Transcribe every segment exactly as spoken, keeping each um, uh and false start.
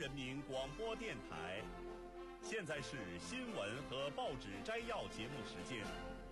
人民广播电台。现在是新闻和报纸摘要节目时间。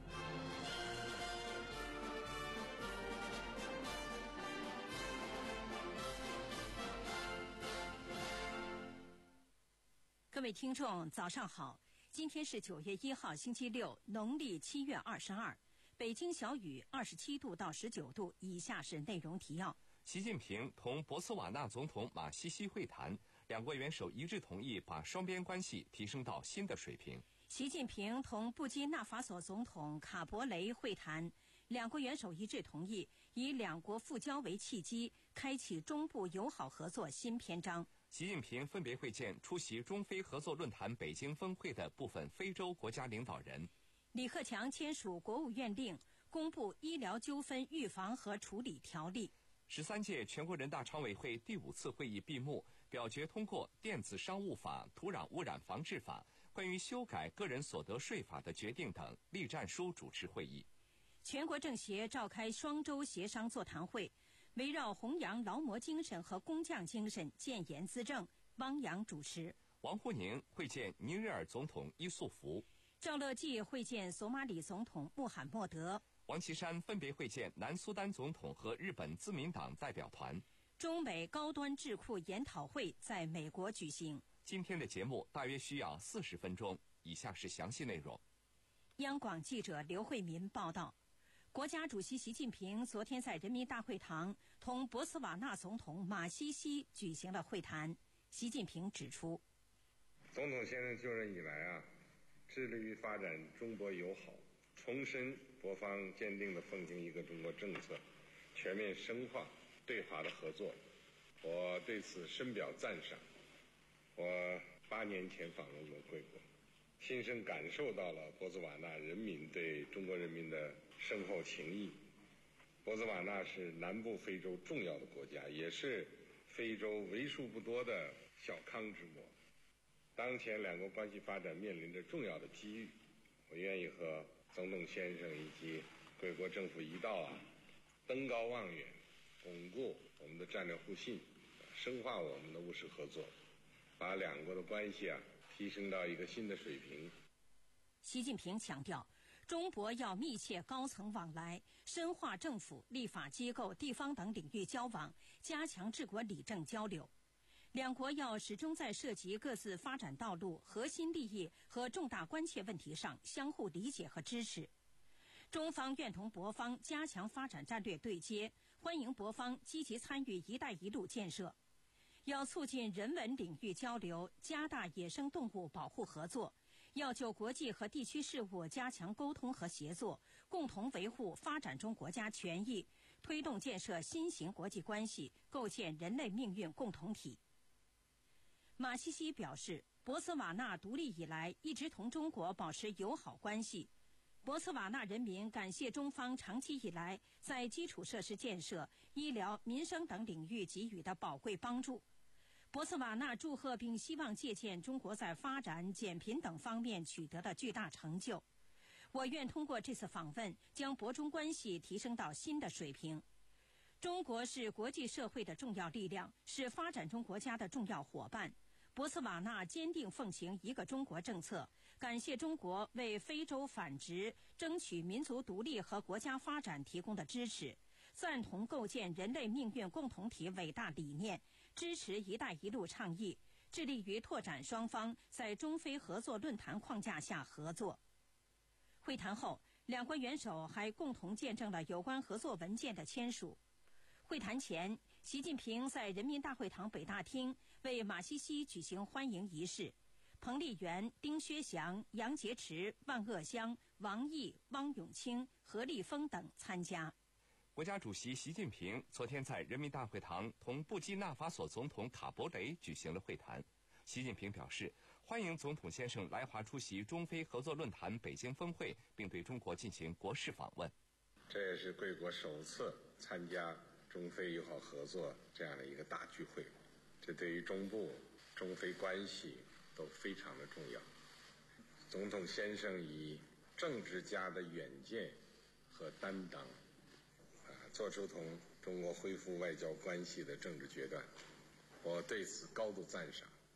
各位听众，早上好！今天是九月一号，星期六，农历七月二十二。北京小雨二十七度到十九度。以下是内容提要： 习近平同博茨瓦纳总统马西西会谈，两国元首一致同意把双边关系提升到新的水平。 习近平同布基纳法索总统卡博雷会谈，两国元首一致同意以两国复交为契机，开启中部友好合作新篇章。 习近平分别会见出席中非合作论坛北京峰会的部分非洲国家领导人。 李克强签署国务院令，公布医疗纠纷预防和处理条例。 十三届全国人大常委会第五次会议闭幕，表决通过《电子商务法》《土壤污染防治法》关于修改个人所得税法的决定等栗战书主持会议。 全国政协召开双周协商座谈会，围绕弘扬劳模精神和工匠精神建言资政，汪洋主持。 王沪宁会见尼日尔总统伊素福。 赵乐际会见索马里总统穆罕默德。 王岐山分别会见南苏丹总统和日本自民党代表团。 中美高端智库研讨会在美国举行。 今天的节目大约需要四十分钟，以下是详细内容。 央广记者刘慧民报道，国家主席习近平昨天在人民大会堂同博茨瓦纳总统马西西举行了会谈。习近平指出， 总统先生就任以来啊，致力于发展中博友好，重申博方坚定地奉行一个中国政策，全面深化对华的合作，我对此深表赞赏。我八年前访问过贵国，亲身感受到了博茨瓦纳人民对中国人民的深厚情谊。博茨瓦纳是南部非洲重要的国家，也是非洲为数不多的小康之国。当前两国关系发展面临着重要的机遇，我愿意和总统先生以及贵国政府一道啊，登高望远，巩固我们的战略互信，深化我们的务实合作，把两国的关系啊提升到一个新的水平。 习近平强调，中博要密切高层往来，深化政府、立法机构、地方等领域交往，加强治国理政交流。两国要始终在涉及各自发展道路、核心利益和重大关切问题上相互理解和支持。中方愿同博方加强发展战略对接，欢迎博方积极参与“一带一路”建设。要促进人文领域交流，加大野生动物保护合作，要就国际和地区事务加强沟通和协作，共同维护发展中国家权益，推动建设新型国际关系，构建人类命运共同体。马西西表示，博茨瓦纳独立以来一直同中国保持友好关系。博茨瓦纳人民感谢中方长期以来在基础设施建设、医疗、民生等领域给予的宝贵帮助。博茨瓦纳祝贺并希望借鉴中国在发展、减贫等方面取得的巨大成就。我愿通过这次访问，将博中关系提升到新的水平。中国是国际社会的重要力量，是发展中国家的重要伙伴。博茨瓦纳坚定奉行一个中国政策，感谢中国为非洲反殖、争取民族独立和国家发展提供的支持，赞同构建人类命运共同体伟大理念，支持“一带一路”倡议，致力于拓展双方在中非合作论坛框架下合作。会谈后，两国元首还共同见证了有关合作文件的签署。会谈前，习近平在人民大会堂北大厅为马西西举行欢迎仪式，彭丽媛、丁薛祥、杨洁篪、万鄂湘、王毅、汪永清、何立峰等参加。 国家主席习近平昨天在人民大会堂同布基纳法索总统卡博雷举行了会谈。习近平表示，欢迎总统先生来华出席中非合作论坛北京峰会，并对中国进行国事访问。 这也是贵国首次参加中非友好合作这样的一个大聚会，这对于中部、中非关系都非常的重要。总统先生以政治家的远见和担当，啊，做出同中国恢复外交关系的政治决断，我对此高度赞赏。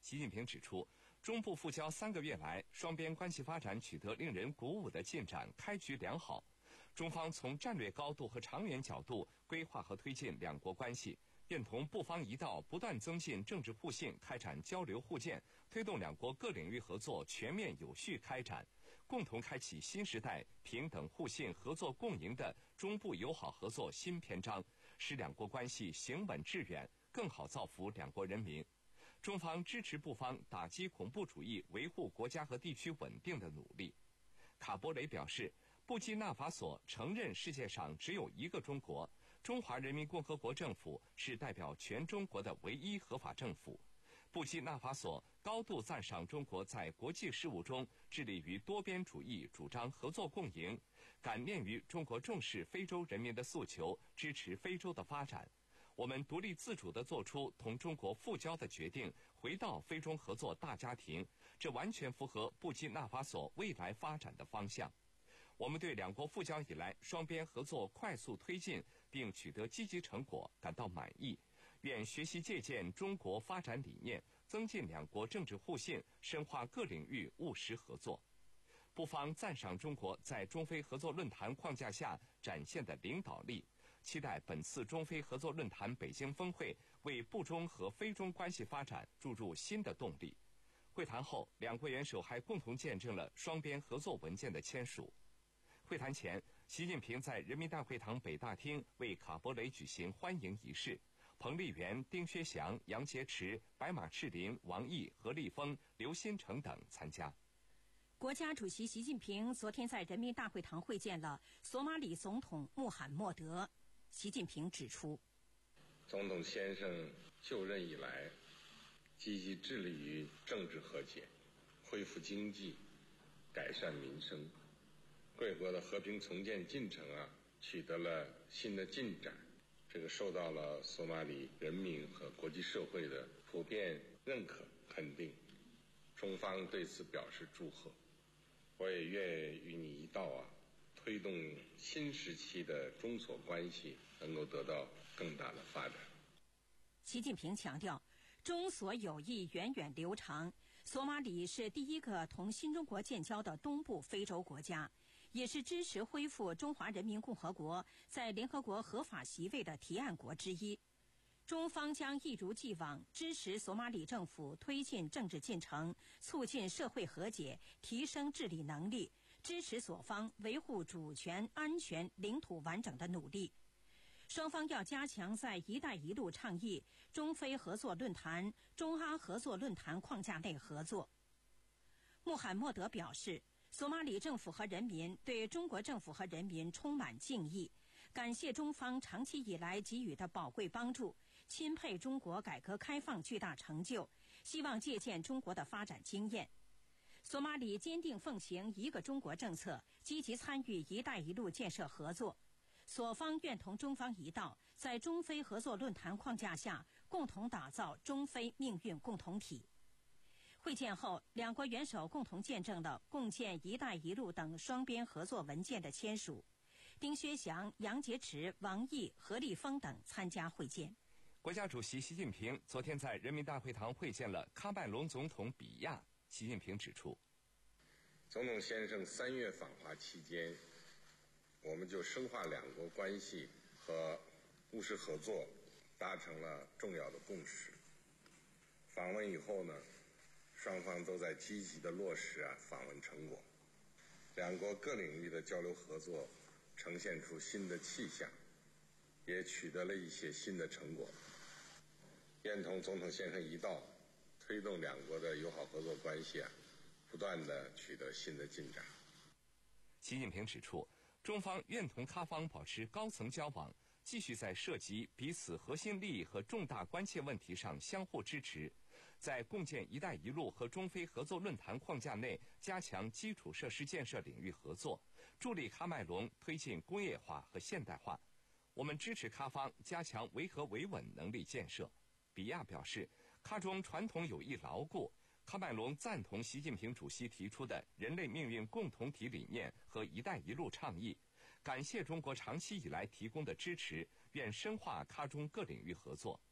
习近平指出，中部复交三个月来，双边关系发展取得令人鼓舞的进展，开局良好。中方从战略高度和长远角度规划和推进两国关系，愿同布方一道不断增进政治互信，开展交流互鉴，推动两国各领域合作全面有序开展，共同开启新时代平等互信、合作共赢的中部友好合作新篇章，使两国关系行稳致远，更好造福两国人民。中方支持布方打击恐怖主义、维护国家和地区稳定的努力。卡博雷表示，布基纳法索承认世界上只有一个中国，中华人民共和国政府是代表全中国的唯一合法政府。布基纳法索高度赞赏中国在国际事务中致力于多边主义，主张合作共赢，感念于中国重视非洲人民的诉求，支持非洲的发展。我们独立自主地做出同中国复交的决定，回到非中合作大家庭，这完全符合布基纳法索未来发展的方向。我们对两国复交以来双边合作快速推进并取得积极成果感到满意，愿学习借鉴中国发展理念，增进两国政治互信，深化各领域务实合作。布方赞赏中国在中非合作论坛框架下展现的领导力，期待本次中非合作论坛北京峰会为布中和非中关系发展注入新的动力。会谈后，两国元首还共同见证了双边合作文件的签署。会谈前，习近平在人民大会堂北大厅为卡博雷举行欢迎仪式，彭丽媛、丁薛祥、杨洁篪、白马赤麟、王毅、何立峰、刘新成等参加。 国家主席习近平昨天在人民大会堂会见了索马里总统穆罕默德。习近平指出， 总统先生就任以来，积极致力于政治和解、恢复经济、改善民生。贵国的和平重建进程啊，取得了新的进展，这个受到了索马里人民和国际社会的普遍认可肯定，中方对此表示祝贺。我也愿与你一道啊，推动新时期的中索关系能够得到更大的发展。 习近平强调，中索友谊源远流长，索马里是第一个同新中国建交的东部非洲国家，也是支持恢复中华人民共和国在联合国合法席位的提案国之一。中方将一如既往支持索马里政府推进政治进程，促进社会和解，提升治理能力，支持索方维护主权、安全、领土完整的努力。双方要加强在“一带一路”倡议、中非合作论坛、中阿合作论坛框架内合作。穆罕默德表示，索马里政府和人民对中国政府和人民充满敬意，感谢中方长期以来给予的宝贵帮助，钦佩中国改革开放巨大成就，希望借鉴中国的发展经验。索马里坚定奉行一个中国政策，积极参与“一带一路”建设合作。索方愿同中方一道，在中非合作论坛框架下，共同打造中非命运共同体。会见后，两国元首共同见证了共建“一带一路”等双边合作文件的签署。丁薛祥、杨洁篪、王毅、何立峰等参加会见。 国家主席习近平昨天在人民大会堂会见了喀麦隆总统比亚。习近平指出， 总统先生三月访华期间，我们就深化两国关系和务实合作达成了重要的共识。访问以后呢，双方都在积极地落实啊访问成果，两国各领域的交流合作呈现出新的气象，也取得了一些新的成果。愿同总统先生一道，推动两国的友好合作关系啊，不断地取得新的进展。 习近平指出，中方愿同喀方保持高层交往，继续在涉及彼此核心利益和重大关切问题上相互支持，在共建“一带一路”和中非合作论坛框架内加强基础设施建设领域合作，助力喀麦隆推进工业化和现代化。我们支持喀方加强维和维稳能力建设。比亚表示，喀中传统友谊牢固，喀麦隆赞同习近平主席提出的人类命运共同体理念和“一带一路”倡议，感谢中国长期以来提供的支持，愿深化喀中各领域合作。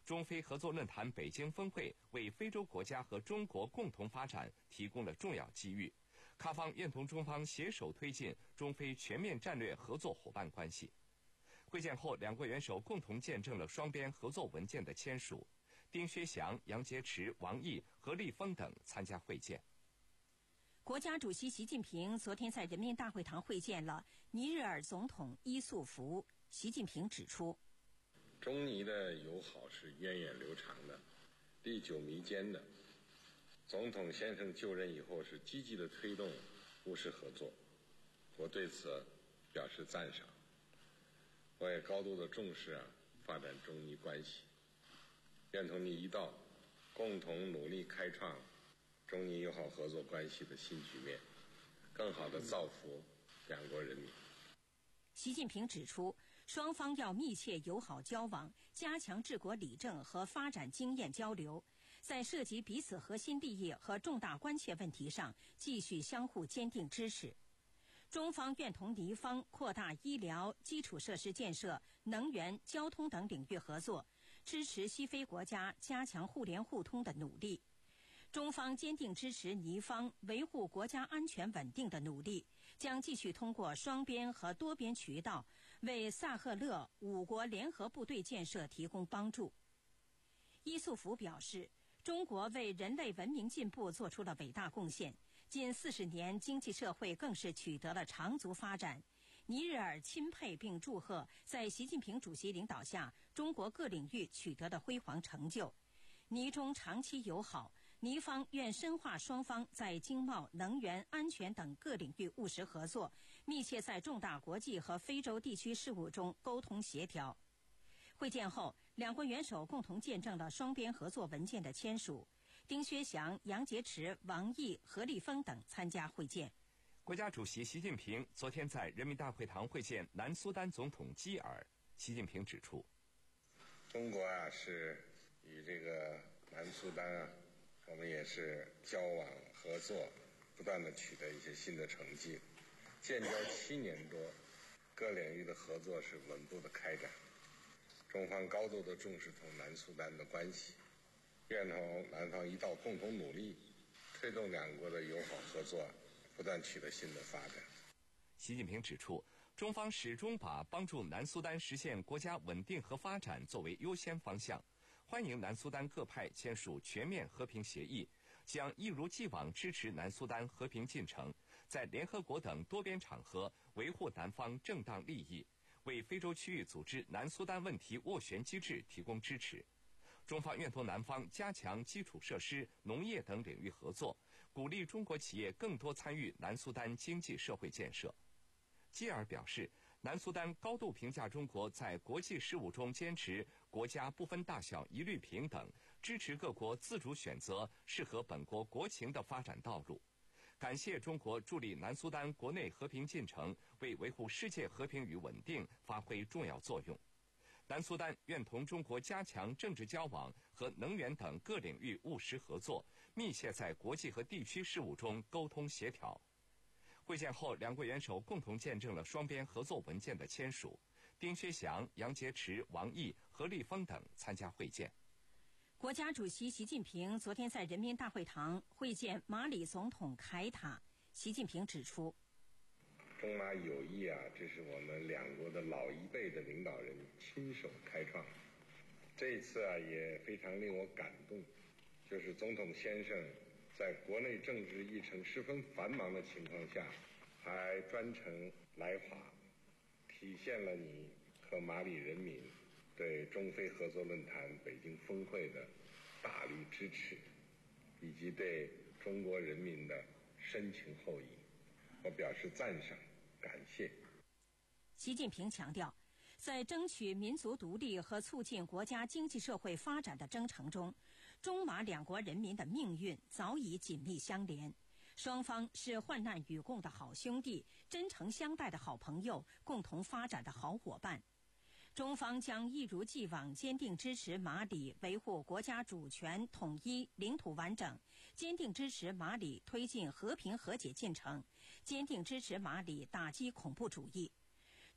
中非合作论坛北京峰会为非洲国家和中国共同发展提供了重要机遇，卡方愿同中方携手推进中非全面战略合作伙伴关系。会见后，两国元首共同见证了双边合作文件的签署。丁薛祥、杨洁篪、王毅、何立峰等参加会见。 国家主席习近平昨天在人民大会堂会见了尼日尔总统伊素福。习近平指出， 中尼的友好是源远流长的，历久弥坚的。总统先生就任以后是积极的推动务实合作，我对此表示赞赏。我也高度的重视啊发展中尼关系，愿同你一道，共同努力开创中尼友好合作关系的新局面，更好地造福两国人民。 习近平指出，双方要密切友好交往，加强治国理政和发展经验交流，在涉及彼此核心利益和重大关切问题上继续相互坚定支持。中方愿同尼方扩大医疗、基础设施建设、能源、交通等领域合作，支持西非国家加强互联互通的努力。中方坚定支持尼方维护国家安全稳定的努力，将继续通过双边和多边渠道为萨赫勒五国联合部队建设提供帮助。伊素福表示，中国为人类文明进步做出了伟大贡献，近四十年经济社会更是取得了长足发展。尼日尔钦佩并祝贺在习近平主席领导下中国各领域取得的辉煌成就。尼中长期友好，尼方愿深化双方在经贸、能源、安全等各领域务实合作，密切在重大国际和非洲地区事务中沟通协调。会见后，两国元首共同见证了双边合作文件的签署。丁薛祥、杨洁篪、王毅、何立峰等参加会见。 国家主席习近平昨天在人民大会堂会见南苏丹总统基尔。习近平指出， 中国啊是与这个南苏丹啊，我们也是交往合作，不断的取得一些新的成绩。建交七年多，各领域的合作是稳步的开展。中方高度的重视同南苏丹的关系，愿同南方一道共同努力，推动两国的友好合作不断取得新的发展。 习近平指出，中方始终把帮助南苏丹实现国家稳定和发展作为优先方向，欢迎南苏丹各派签署全面和平协议，将一如既往支持南苏丹和平进程，在联合国等多边场合维护南方正当利益，为非洲区域组织南苏丹问题斡旋机制提供支持。中方愿同南方加强基础设施、农业等领域合作，鼓励中国企业更多参与南苏丹经济社会建设。基尔表示，南苏丹高度评价中国在国际事务中坚持国家不分大小一律平等，支持各国自主选择适合本国国情的发展道路，感谢中国助力南苏丹国内和平进程，为维护世界和平与稳定发挥重要作用。南苏丹愿同中国加强政治交往和能源等各领域务实合作，密切在国际和地区事务中沟通协调。会见后，两国元首共同见证了双边合作文件的签署。丁薛祥、杨洁篪、王毅、何立峰等参加会见。 国家主席习近平昨天在人民大会堂会见马里总统凯塔。习近平指出， 中马友谊啊，这是我们两国的老一辈的领导人亲手开创。这一次啊，也非常令我感动，就是总统先生在国内政治议程十分繁忙的情况下，还专程来华，体现了你和马里人民对中非合作论坛北京峰会的大力支持，以及对中国人民的深情厚谊，我表示赞赏、感谢。 习近平强调，在争取民族独立和促进国家经济社会发展的征程中，中马两国人民的命运早已紧密相连，双方是患难与共的好兄弟，真诚相待的好朋友，共同发展的好伙伴。中方将一如既往坚定支持马里维护国家主权、统一、领土完整，坚定支持马里推进和平和解进程，坚定支持马里打击恐怖主义。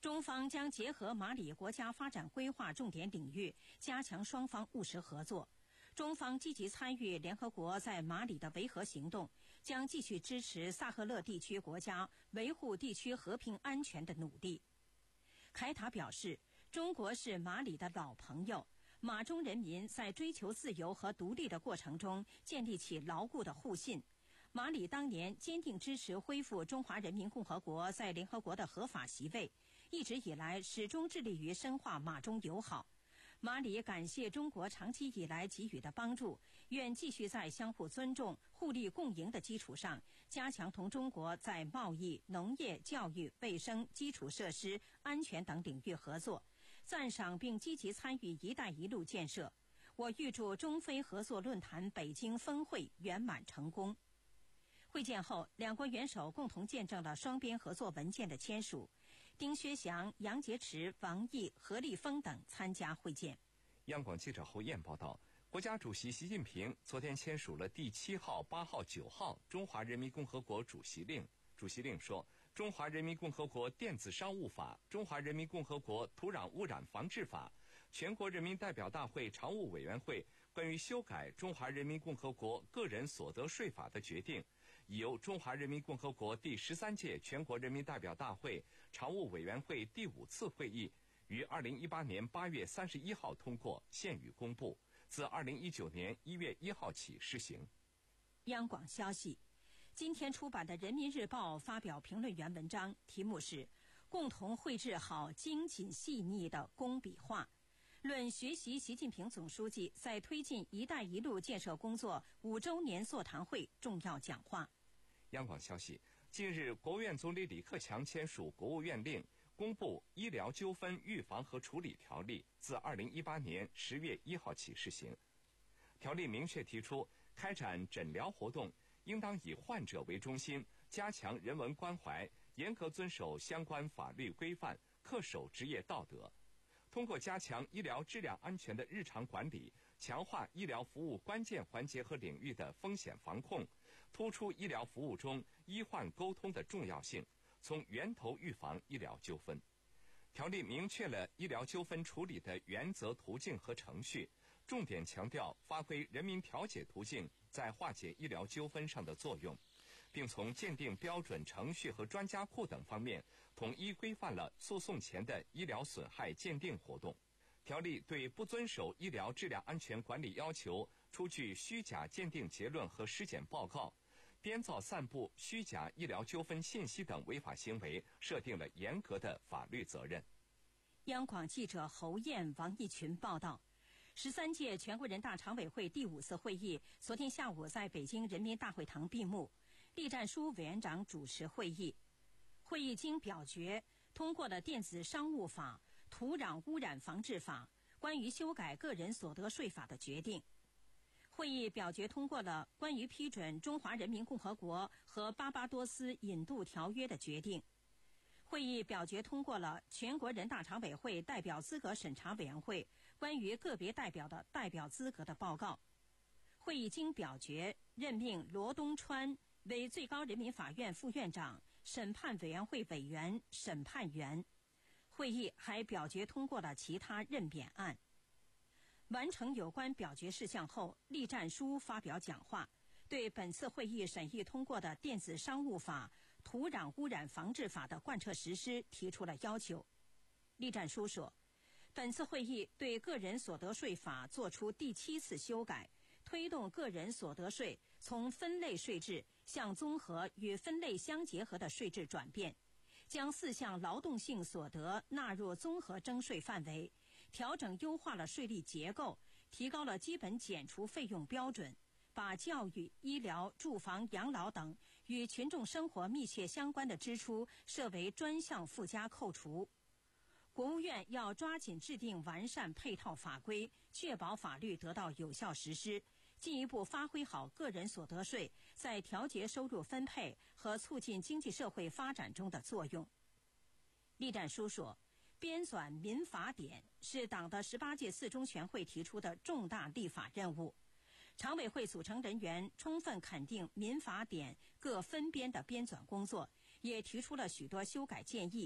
中方将结合马里国家发展规划重点领域，加强双方务实合作。中方积极参与联合国在马里的维和行动，将继续支持萨赫勒地区国家维护地区和平安全的努力。凯塔表示，中国是马里的老朋友，马中人民在追求自由和独立的过程中建立起牢固的互信。马里当年坚定支持恢复中华人民共和国在联合国的合法席位，一直以来始终致力于深化马中友好。马里感谢中国长期以来给予的帮助，愿继续在相互尊重、互利共赢的基础上，加强同中国在贸易、农业、教育、卫生、基础设施、安全等领域合作，赞赏并积极参与“一带一路”建设。我预祝中非合作论坛北京峰会圆满成功。会见后，两国元首共同见证了双边合作文件的签署。丁薛祥、杨洁篪、王毅、何立峰等参加会见。 央广记者侯燕报道，国家主席习近平昨天签署了第七号、八号、九号中华人民共和国主席令。主席令说，中华人民共和国电子商务法、中华人民共和国土壤污染防治法、全国人民代表大会常务委员会关于修改中华人民共和国个人所得税法的决定，已由中华人民共和国第十三届全国人民代表大会常务委员会第五次会议于二零一八年八月三十一号通过，现予公布，自二零一九年一月一号起施行。 央广消息，今天出版的《人民日报》发表评论员文章，题目是“共同绘制好精谨细腻的工笔画”，论学习习近平总书记在推进“一带一路”建设工作五周年座谈会重要讲话。 央广消息，近日，国务院总理李克强签署国务院令，公布《医疗纠纷预防和处理条例》，自二零一八年十月一号起施行。条例明确提出，开展诊疗活动应当以患者为中心，加强人文关怀，严格遵守相关法律规范，恪守职业道德。通过加强医疗质量安全的日常管理，强化医疗服务关键环节和领域的风险防控，突出医疗服务中医患沟通的重要性，从源头预防医疗纠纷。条例明确了医疗纠纷处理的原则、途径和程序，重点强调发挥人民调解途径在化解医疗纠纷上的作用，并从鉴定标准、程序和专家库等方面统一规范了诉讼前的医疗损害鉴定活动。条例对不遵守医疗质量安全管理要求、出具虚假鉴定结论和尸检报告、编造散布虚假医疗纠纷信息等违法行为设定了严格的法律责任。 央广记者侯燕、王义群报道，十三届全国人大常委会第五次会议昨天下午在北京人民大会堂闭幕，栗战书委员长主持会议。会议经表决通过了电子商务法、土壤污染防治法、关于修改个人所得税法的决定。会议表决通过了关于批准中华人民共和国和巴巴多斯引渡条约的决定。会议表决通过了全国人大常委会代表资格审查委员会关于个别代表的代表资格的报告。会议经表决任命罗东川为最高人民法院副院长、审判委员会委员、审判员。会议还表决通过了其他任免案。完成有关表决事项后，栗战书发表讲话，对本次会议审议通过的电子商务法、土壤污染防治法的贯彻实施提出了要求。栗战书说，本次会议对个人所得税法作出第七次修改，推动个人所得税从分类税制向综合与分类相结合的税制转变，将四项劳动性所得纳入综合征税范围，调整优化了税率结构，提高了基本减除费用标准，把教育、医疗、住房、养老等与群众生活密切相关的支出设为专项附加扣除。国务院要抓紧制定完善配套法规，确保法律得到有效实施，进一步发挥好个人所得税在调节收入分配和促进经济社会发展中的作用。栗战书说，编纂民法典是党的十八届四中全会提出的重大立法任务。常委会组成人员充分肯定民法典各分编的编纂工作，也提出了许多修改建议。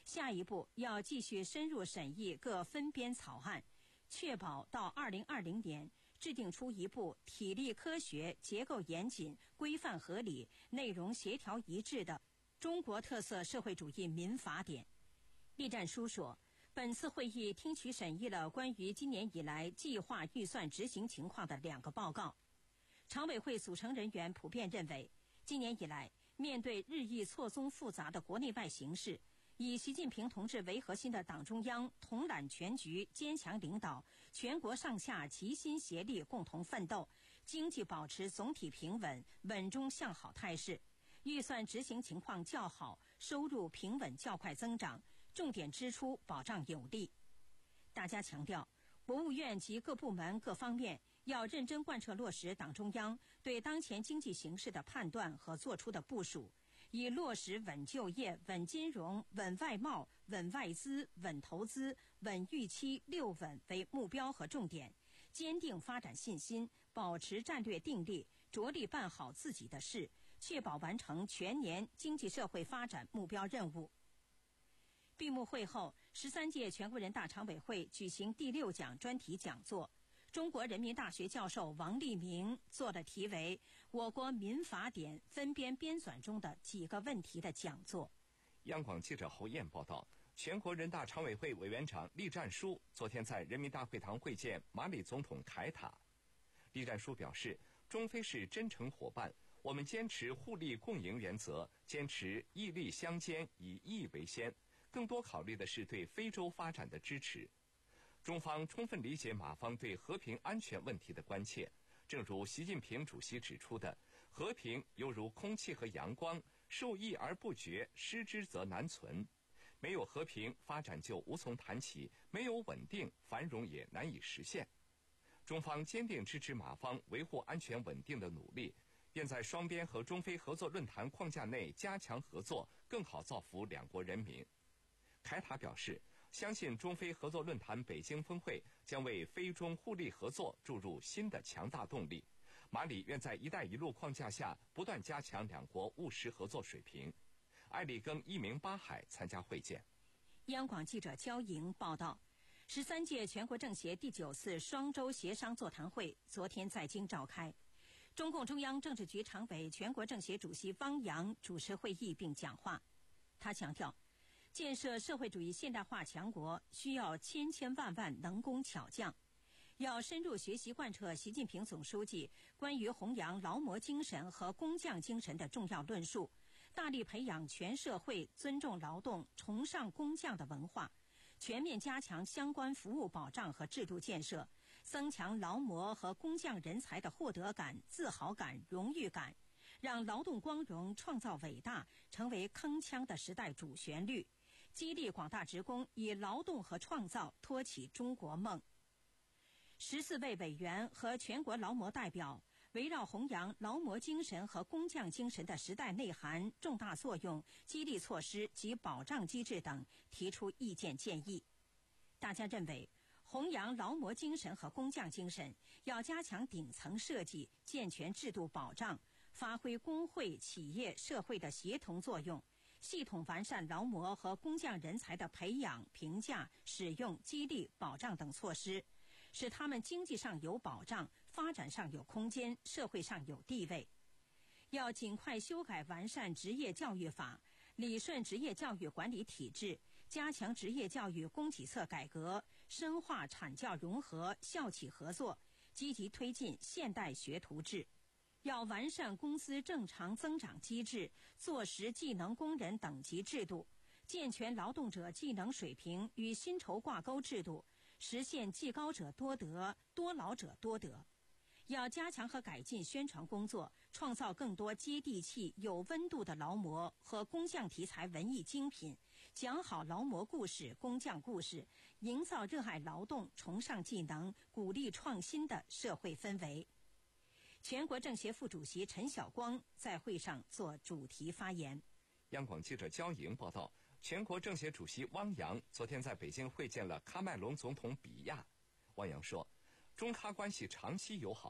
下一步要继续深入审议各分编草案，确保到二零二零年制定出一部体力科学、结构严谨、规范合理、内容协调一致的中国特色社会主义民法典。栗战书说，本次会议听取审议了关于今年以来计划预算执行情况的两个报告。常委会组成人员普遍认为，今年以来面对日益错综复杂的国内外形势，以习近平同志为核心的党中央统揽全局，坚强领导，全国上下齐心协力共同奋斗，经济保持总体平稳、稳中向好态势，预算执行情况较好，收入平稳较快增长，重点支出保障有力。大家强调，国务院及各部门各方面要认真贯彻落实党中央对当前经济形势的判断和作出的部署，以落实稳就业、稳金融、稳外贸、稳外资、稳投资、稳预期六稳为目标和重点，坚定发展信心，保持战略定力，着力办好自己的事，确保完成全年经济社会发展目标任务。闭幕会后，十三届全国人大常委会举行第六讲专题讲座，中国人民大学教授王立明做了题为《我国民法典分编编纂中的几个问题》的讲座。 央广记者侯燕报道，全国人大常委会委员长栗战书昨天在人民大会堂会见马里总统凯塔。栗战书表示，中非是真诚伙伴，我们坚持互利共赢原则，坚持义利相兼，以义为先，更多考虑的是对非洲发展的支持。中方充分理解马方对和平安全问题的关切，正如习近平主席指出的，和平犹如空气和阳光，受益而不绝，失之则难存。没有和平，发展就无从谈起；没有稳定，繁荣也难以实现。中方坚定支持马方维护安全稳定的努力，愿在双边和中非合作论坛框架内加强合作，更好造福两国人民。凯塔表示，相信中非合作论坛北京峰会将为非中互利合作注入新的强大动力。马里愿在“一带一路”框架下不断加强两国务实合作水平。艾里根一鸣巴海参加会见。 央广记者焦莹报道，十三届全国政协第九次双周协商座谈会昨天在京召开。中共中央政治局常委、全国政协主席汪洋主持会议并讲话。他强调，建设社会主义现代化强国需要千千万万能工巧匠，要深入学习贯彻习近平总书记关于弘扬劳模精神和工匠精神的重要论述，大力培养全社会尊重劳动、崇尚工匠的文化，全面加强相关服务保障和制度建设，增强劳模和工匠人才的获得感、自豪感、荣誉感，让劳动光荣、创造伟大成为铿锵的时代主旋律，激励广大职工以劳动和创造托起中国梦。十四位委员和全国劳模代表围绕弘扬劳模精神和工匠精神的时代内涵、重大作用、激励措施及保障机制等提出意见建议。大家认为，弘扬劳模精神和工匠精神要加强顶层设计，健全制度保障，发挥工会、企业、社会的协同作用，系统完善劳模和工匠人才的培养、评价、使用、激励、保障等措施，使他们经济上有保障，发展上有空间，社会上有地位。要尽快修改完善职业教育法，理顺职业教育管理体制，加强职业教育供给侧改革，深化产教融合、校企合作，积极推进现代学徒制。要完善工资正常增长机制，做实技能工人等级制度，健全劳动者技能水平与薪酬挂钩制度，实现技高者多得、多劳者多得。要加强和改进宣传工作，创造更多接地气、有温度的劳模和工匠题材文艺精品，讲好劳模故事、工匠故事，营造热爱劳动、崇尚技能、鼓励创新的社会氛围。全国政协副主席陈晓光在会上作主题发言。 央广记者焦莹报道，全国政协主席汪洋昨天在北京会见了喀麦隆总统比亚。汪洋说，中喀关系长期友好，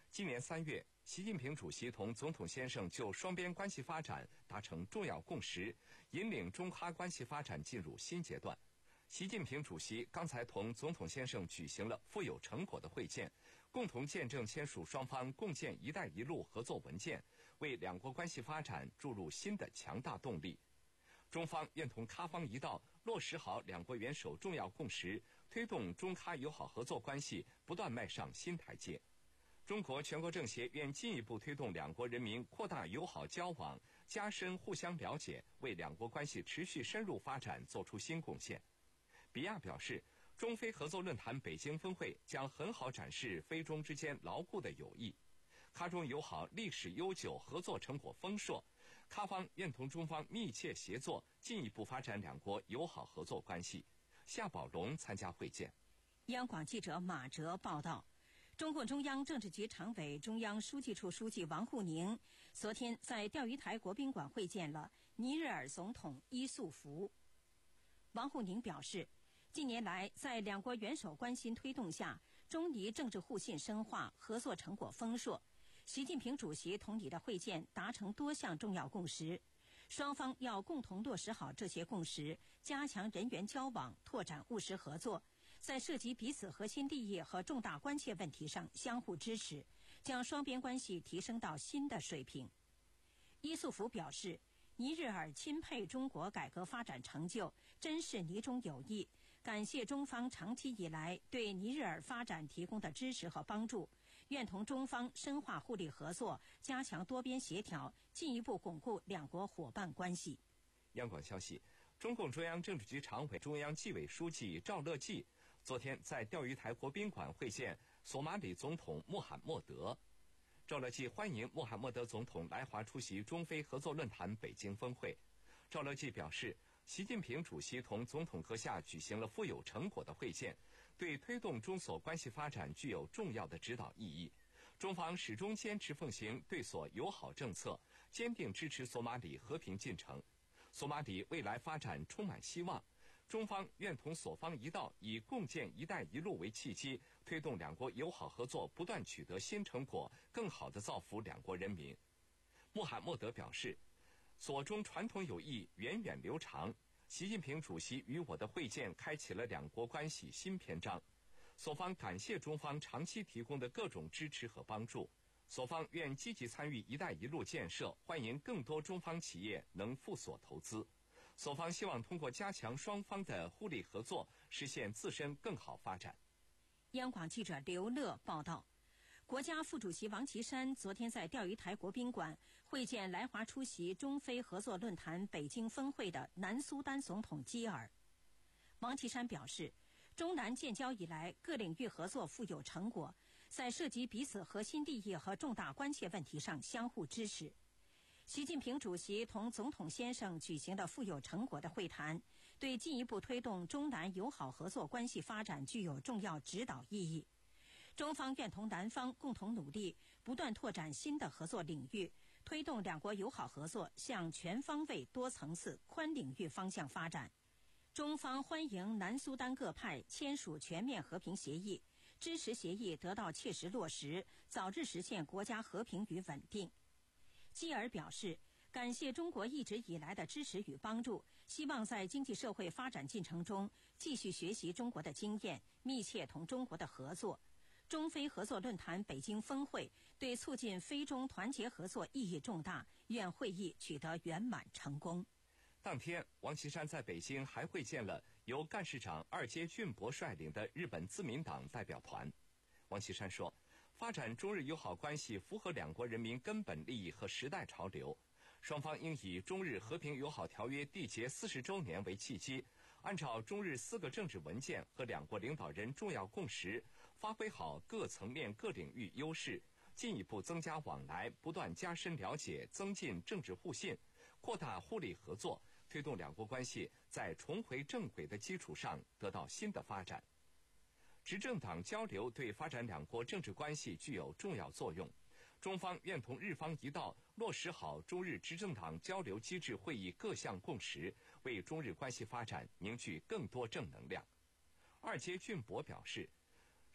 今年三月，习近平主席同总统先生就双边关系发展达成重要共识，引领中哈关系发展进入新阶段。习近平主席刚才同总统先生举行了富有成果的会见，共同见证签署双方共建“一带一路”合作文件，为两国关系发展注入新的强大动力。中方愿同喀方一道落实好两国元首重要共识，推动中喀友好合作关系不断迈上新台阶。中国全国政协愿进一步推动两国人民扩大友好交往，加深互相了解，为两国关系持续深入发展做出新贡献。比亚表示，中非合作论坛北京峰会将很好展示非中之间牢固的友谊。喀中友好历史悠久，合作成果丰硕，喀方愿同中方密切协作，进一步发展两国友好合作关系。夏宝龙参加会见。 央广记者马哲报道，中共中央政治局常委、中央书记处书记王沪宁昨天在钓鱼台国宾馆会见了尼日尔总统伊素福。王沪宁表示，近年来在两国元首关心推动下，中尼政治互信深化，合作成果丰硕。习近平主席同你的会见达成多项重要共识，双方要共同落实好这些共识，加强人员交往，拓展务实合作，在涉及彼此核心利益和重大关切问题上相互支持，将双边关系提升到新的水平。伊素福表示，尼日尔钦佩中国改革发展成就，珍视尼中友谊，感谢中方长期以来对尼日尔发展提供的支持和帮助，愿同中方深化互利合作，加强多边协调，进一步巩固两国伙伴关系。 央广消息，中共中央政治局常委、中央纪委书记赵乐际昨天在钓鱼台国宾馆会见索马里总统穆罕默德。赵乐际欢迎穆罕默德总统来华出席中非合作论坛北京峰会。赵乐际表示，习近平主席同总统阁下举行了富有成果的会见，对推动中索关系发展具有重要的指导意义。中方始终坚持奉行对索友好政策，坚定支持索马里和平进程。索马里未来发展充满希望。中方愿同索方一道，以共建“一带一路”为契机，推动两国友好合作不断取得新成果，更好地造福两国人民。穆罕默德表示，索中传统友谊源远流长，习近平主席与我的会见开启了两国关系新篇章。索方感谢中方长期提供的各种支持和帮助，索方愿积极参与“一带一路”建设，欢迎更多中方企业能赴索投资。索方希望通过加强双方的互利合作，实现自身更好发展。 央广记者刘乐报道，国家副主席王岐山昨天在钓鱼台国宾馆会见来华出席中非合作论坛北京峰会的南苏丹总统基尔。王岐山表示，中南建交以来，各领域合作富有成果，在涉及彼此核心利益和重大关切问题上相互支持。习近平主席同总统先生举行的富有成果的会谈，对进一步推动中南友好合作关系发展具有重要指导意义。中方愿同南方共同努力，不断拓展新的合作领域，推动两国友好合作向全方位、多层次、宽领域方向发展。中方欢迎南苏丹各派签署全面和平协议，支持协议得到切实落实，早日实现国家和平与稳定。基尔表示，感谢中国一直以来的支持与帮助，希望在经济社会发展进程中继续学习中国的经验，密切同中国的合作。中非合作论坛北京峰会对促进非中团结合作意义重大，愿会议取得圆满成功。 当天，王岐山在北京还会见了由干事长二阶俊博率领的日本自民党代表团。王岐山说，发展中日友好关系符合两国人民根本利益和时代潮流，双方应以中日和平友好条约缔结四十周年为契机，按照中日四个政治文件和两国领导人重要共识，发挥好各层面各领域优势，进一步增加往来，不断加深了解，增进政治互信，扩大互利合作，推动两国关系在重回正轨的基础上得到新的发展。执政党交流对发展两国政治关系具有重要作用，中方愿同日方一道落实好中日执政党交流机制会议各项共识，为中日关系发展凝聚更多正能量。二阶俊博表示，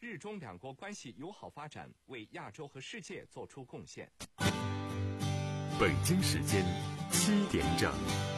日中两国关系友好发展为亚洲和世界做出贡献。 北京时间七点整。